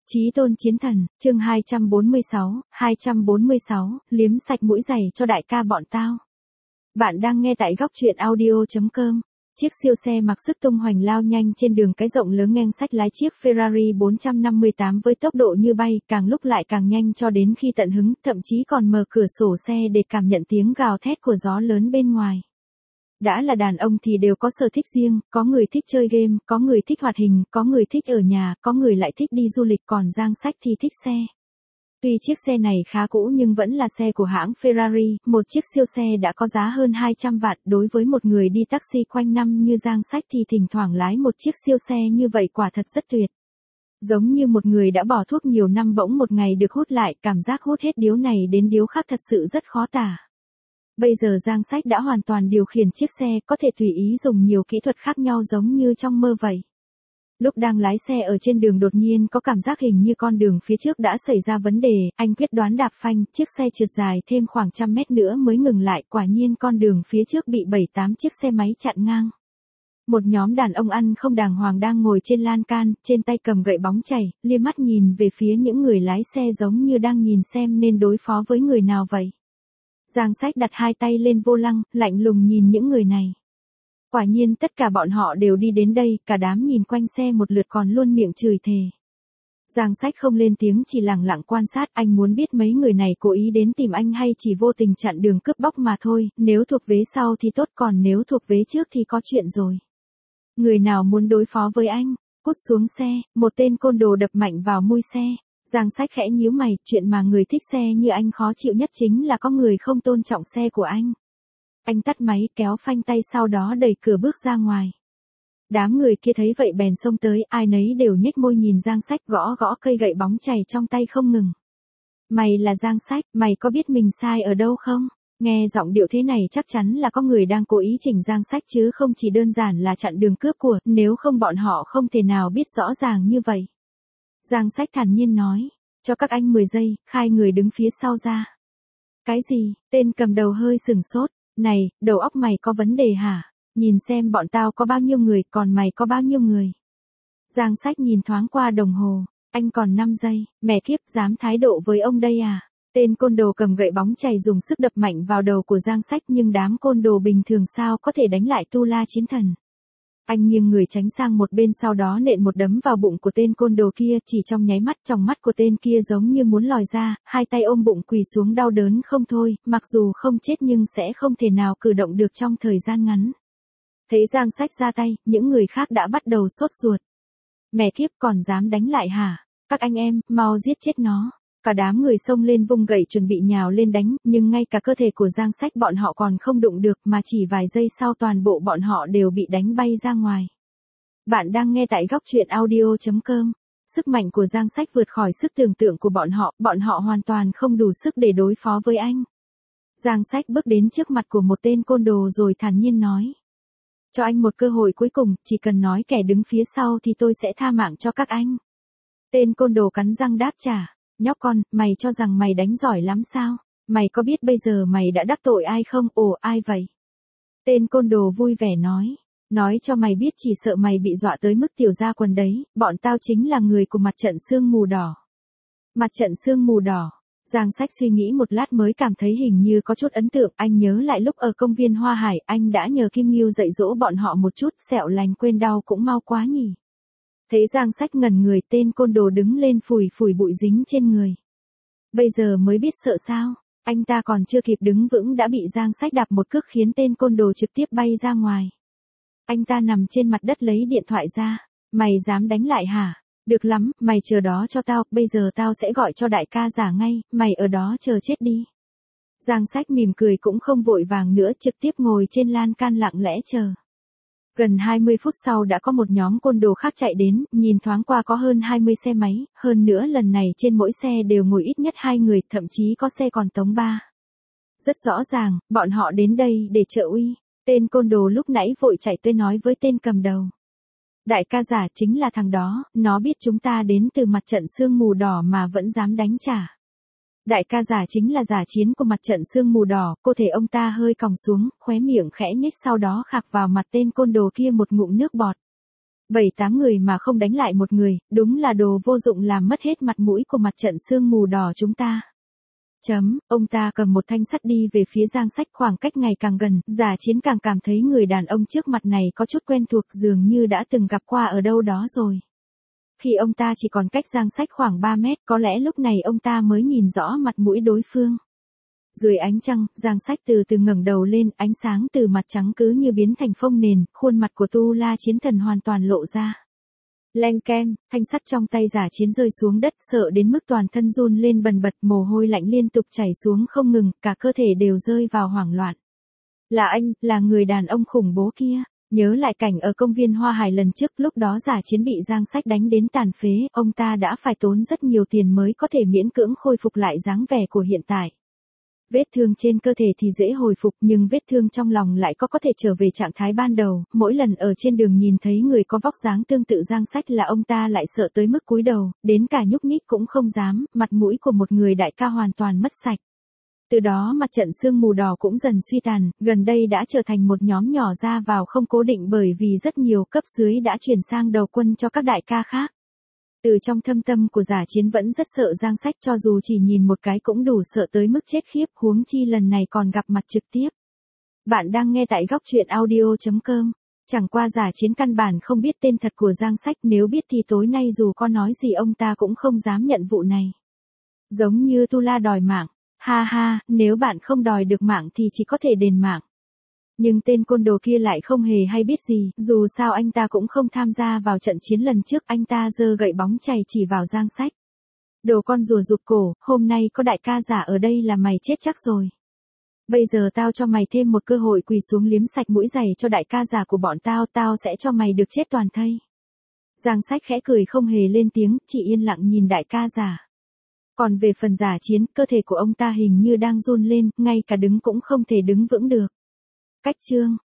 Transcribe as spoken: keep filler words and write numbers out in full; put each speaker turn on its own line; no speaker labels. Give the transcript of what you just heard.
Chí tôn chiến thần, chương hai trăm bốn mươi sáu, hai trăm bốn mươi sáu, liếm sạch mũi giày cho đại ca bọn tao. Bạn đang nghe tại góc truyện audio chấm com. Chiếc siêu xe mặc sức tung hoành lao nhanh trên đường cái rộng lớn ngang sách lái chiếc Ferrari bốn trăm năm mươi tám với tốc độ như bay, càng lúc lại càng nhanh cho đến khi tận hứng, thậm chí còn mở cửa sổ xe để cảm nhận tiếng gào thét của gió lớn bên ngoài. Đã là đàn ông thì đều có sở thích riêng, có người thích chơi game, có người thích hoạt hình, có người thích ở nhà, có người lại thích đi du lịch, còn Giang Sách thì thích xe. Tuy chiếc xe này khá cũ nhưng vẫn là xe của hãng Ferrari, một chiếc siêu xe đã có giá hơn hai trăm vạn, đối với một người đi taxi quanh năm như Giang Sách thì thỉnh thoảng lái một chiếc siêu xe như vậy quả thật rất tuyệt. Giống như một người đã bỏ thuốc nhiều năm bỗng một ngày được hút lại, cảm giác hút hết điếu này đến điếu khác thật sự rất khó tả. Bây giờ Giang Sách đã hoàn toàn điều khiển chiếc xe, có thể tùy ý dùng nhiều kỹ thuật khác nhau giống như trong mơ vậy. Lúc đang lái xe ở trên đường đột nhiên có cảm giác hình như con đường phía trước đã xảy ra vấn đề, anh quyết đoán đạp phanh, chiếc xe trượt dài thêm khoảng trăm mét nữa mới ngừng lại, quả nhiên con đường phía trước bị bảy tám chiếc xe máy chặn ngang. Một nhóm đàn ông ăn không đàng hoàng đang ngồi trên lan can, trên tay cầm gậy bóng chảy, liếc mắt nhìn về phía những người lái xe giống như đang nhìn xem nên đối phó với người nào vậy. Giang Sách đặt hai tay lên vô lăng, lạnh lùng nhìn những người này. Quả nhiên tất cả bọn họ đều đi đến đây, cả đám nhìn quanh xe một lượt còn luôn miệng chửi thề. Giang Sách không lên tiếng chỉ lặng lặng quan sát, anh muốn biết mấy người này cố ý đến tìm anh hay chỉ vô tình chặn đường cướp bóc mà thôi, nếu thuộc vế sau thì tốt còn nếu thuộc vế trước thì có chuyện rồi. Người nào muốn đối phó với anh, cút xuống xe, một tên côn đồ đập mạnh vào mui xe. Giang Sách khẽ nhíu mày, chuyện mà người thích xe như anh khó chịu nhất chính là có người không tôn trọng xe của anh. Anh tắt máy, kéo phanh tay sau đó đẩy cửa bước ra ngoài. Đám người kia thấy vậy bèn xông tới, ai nấy đều nhếch môi nhìn Giang Sách gõ gõ cây gậy bóng chảy trong tay không ngừng. Mày là Giang Sách, mày có biết mình sai ở đâu không? Nghe giọng điệu thế này chắc chắn là có người đang cố ý chỉnh Giang Sách chứ không chỉ đơn giản là chặn đường cướp của, nếu không bọn họ không thể nào biết rõ ràng như vậy. Giang Sách thản nhiên nói, cho các anh mười giây, khai người đứng phía sau ra. Cái gì? Tên cầm đầu hơi sừng sốt, này, đầu óc mày có vấn đề hả? Nhìn xem bọn tao có bao nhiêu người, còn mày có bao nhiêu người? Giang Sách nhìn thoáng qua đồng hồ, anh còn năm giây, mẹ kiếp dám thái độ với ông đây à? Tên côn đồ cầm gậy bóng chày dùng sức đập mạnh vào đầu của Giang Sách nhưng đám côn đồ bình thường sao có thể đánh lại Tu La Chiến Thần. Anh nghiêng người tránh sang một bên sau đó nện một đấm vào bụng của tên côn đồ kia, chỉ trong nháy mắt trong mắt của tên kia giống như muốn lòi ra, hai tay ôm bụng quỳ xuống đau đớn không thôi, mặc dù không chết nhưng sẽ không thể nào cử động được trong thời gian ngắn. Thấy Giang Sách ra tay, những người khác đã bắt đầu sốt ruột. Mẹ kiếp còn dám đánh lại hả? Các anh em, mau giết chết nó. Cả đám người xông lên vung gậy chuẩn bị nhào lên đánh, nhưng ngay cả cơ thể của Giang Sách bọn họ còn không đụng được mà chỉ vài giây sau toàn bộ bọn họ đều bị đánh bay ra ngoài. Bạn đang nghe tại góc truyện audio chấm com. Sức mạnh của Giang Sách vượt khỏi sức tưởng tượng của bọn họ, bọn họ hoàn toàn không đủ sức để đối phó với anh. Giang Sách bước đến trước mặt của một tên côn đồ rồi thản nhiên nói. Cho anh một cơ hội cuối cùng, chỉ cần nói kẻ đứng phía sau thì tôi sẽ tha mạng cho các anh. Tên côn đồ cắn răng đáp trả. Nhóc con, mày cho rằng mày đánh giỏi lắm sao? Mày có biết bây giờ mày đã đắc tội ai không? Ồ, ai vậy? Tên côn đồ vui vẻ nói. Nói cho mày biết chỉ sợ mày bị dọa tới mức tiểu ra quần đấy, bọn tao chính là người của mặt trận sương mù đỏ. Mặt trận sương mù đỏ. Giang Sách suy nghĩ một lát mới cảm thấy hình như có chút ấn tượng, anh nhớ lại lúc ở công viên Hoa Hải, anh đã nhờ Kim Ngưu dạy dỗ bọn họ một chút, sẹo lành quên đau cũng mau quá nhỉ. Thấy Giang Sách ngẩn người, tên côn đồ đứng lên phủi phủi bụi dính trên người. Bây giờ mới biết sợ sao, anh ta còn chưa kịp đứng vững đã bị Giang Sách đạp một cước khiến tên côn đồ trực tiếp bay ra ngoài. Anh ta nằm trên mặt đất lấy điện thoại ra, mày dám đánh lại hả? Được lắm, mày chờ đó cho tao, bây giờ tao sẽ gọi cho đại ca giả ngay, mày ở đó chờ chết đi. Giang Sách mỉm cười cũng không vội vàng nữa, trực tiếp ngồi trên lan can lặng lẽ chờ. Gần hai mươi phút sau đã có một nhóm côn đồ khác chạy đến, nhìn thoáng qua có hơn hai mươi xe máy, hơn nữa lần này trên mỗi xe đều ngồi ít nhất hai người, thậm chí có xe còn tống ba. Rất rõ ràng, bọn họ đến đây để trợ uy. Tên côn đồ lúc nãy vội chạy tới nói với tên cầm đầu. Đại ca giả chính là thằng đó, nó biết chúng ta đến từ mặt trận sương mù đỏ mà vẫn dám đánh trả. Đại ca giả chính là giả chiến của mặt trận sương mù đỏ, cô thể ông ta hơi còng xuống, khóe miệng khẽ nhếch sau đó khạc vào mặt tên côn đồ kia một ngụm nước bọt. Bảy tám người mà không đánh lại một người, đúng là đồ vô dụng làm mất hết mặt mũi của mặt trận sương mù đỏ chúng ta. Chấm, ông ta cầm một thanh sắt đi về phía Giang Sách, khoảng cách ngày càng gần, Giả Chiến càng cảm thấy người đàn ông trước mặt này có chút quen thuộc, dường như đã từng gặp qua ở đâu đó rồi. Khi ông ta chỉ còn cách Giang Sách khoảng ba mét, có lẽ lúc này ông ta mới nhìn rõ mặt mũi đối phương. Dưới ánh trăng, Giang Sách từ từ ngẩng đầu lên, ánh sáng từ mặt trắng cứ như biến thành phông nền, khuôn mặt của Tu La Chiến Thần hoàn toàn lộ ra. Leng keng, thanh sắt trong tay Giả Chiến rơi xuống đất, sợ đến mức toàn thân run lên bần bật, mồ hôi lạnh liên tục chảy xuống không ngừng, cả cơ thể đều rơi vào hoảng loạn. Là anh, là người đàn ông khủng bố kia. Nhớ lại cảnh ở công viên Hoa Hải lần trước, lúc đó Giả Chiến bị Giang Sách đánh đến tàn phế, ông ta đã phải tốn rất nhiều tiền mới có thể miễn cưỡng khôi phục lại dáng vẻ của hiện tại. Vết thương trên cơ thể thì dễ hồi phục, nhưng vết thương trong lòng lại có có thể trở về trạng thái ban đầu, mỗi lần ở trên đường nhìn thấy người có vóc dáng tương tự Giang Sách là ông ta lại sợ tới mức cúi đầu, đến cả nhúc nhích cũng không dám, mặt mũi của một người đại ca hoàn toàn mất sạch. Từ đó mặt trận sương mù đỏ cũng dần suy tàn, gần đây đã trở thành một nhóm nhỏ ra vào không cố định bởi vì rất nhiều cấp dưới đã chuyển sang đầu quân cho các đại ca khác. Từ trong thâm tâm của Giả Chiến vẫn rất sợ Giang Sách, cho dù chỉ nhìn một cái cũng đủ sợ tới mức chết khiếp, huống chi lần này còn gặp mặt trực tiếp. Bạn đang nghe tại góc truyện audio chấm com. Chẳng qua Giả Chiến căn bản không biết tên thật của Giang Sách, nếu biết thì tối nay dù có nói gì ông ta cũng không dám nhận vụ này. Giống như Tu La đòi mạng. Ha ha, nếu bạn không đòi được mạng thì chỉ có thể đền mạng. Nhưng tên côn đồ kia lại không hề hay biết gì, dù sao anh ta cũng không tham gia vào trận chiến lần trước, anh ta giơ gậy bóng chày chỉ vào Giang Sách. Đồ con rùa rụt cổ, hôm nay có đại ca Giả ở đây là mày chết chắc rồi. Bây giờ tao cho mày thêm một cơ hội quỳ xuống liếm sạch mũi giày cho đại ca Giả của bọn tao, tao sẽ cho mày được chết toàn thây. Giang Sách khẽ cười không hề lên tiếng, chỉ yên lặng nhìn đại ca Giả. Còn về phần Giả Chiến, cơ thể của ông ta hình như đang run lên, ngay cả đứng cũng không thể đứng vững được. Cách chương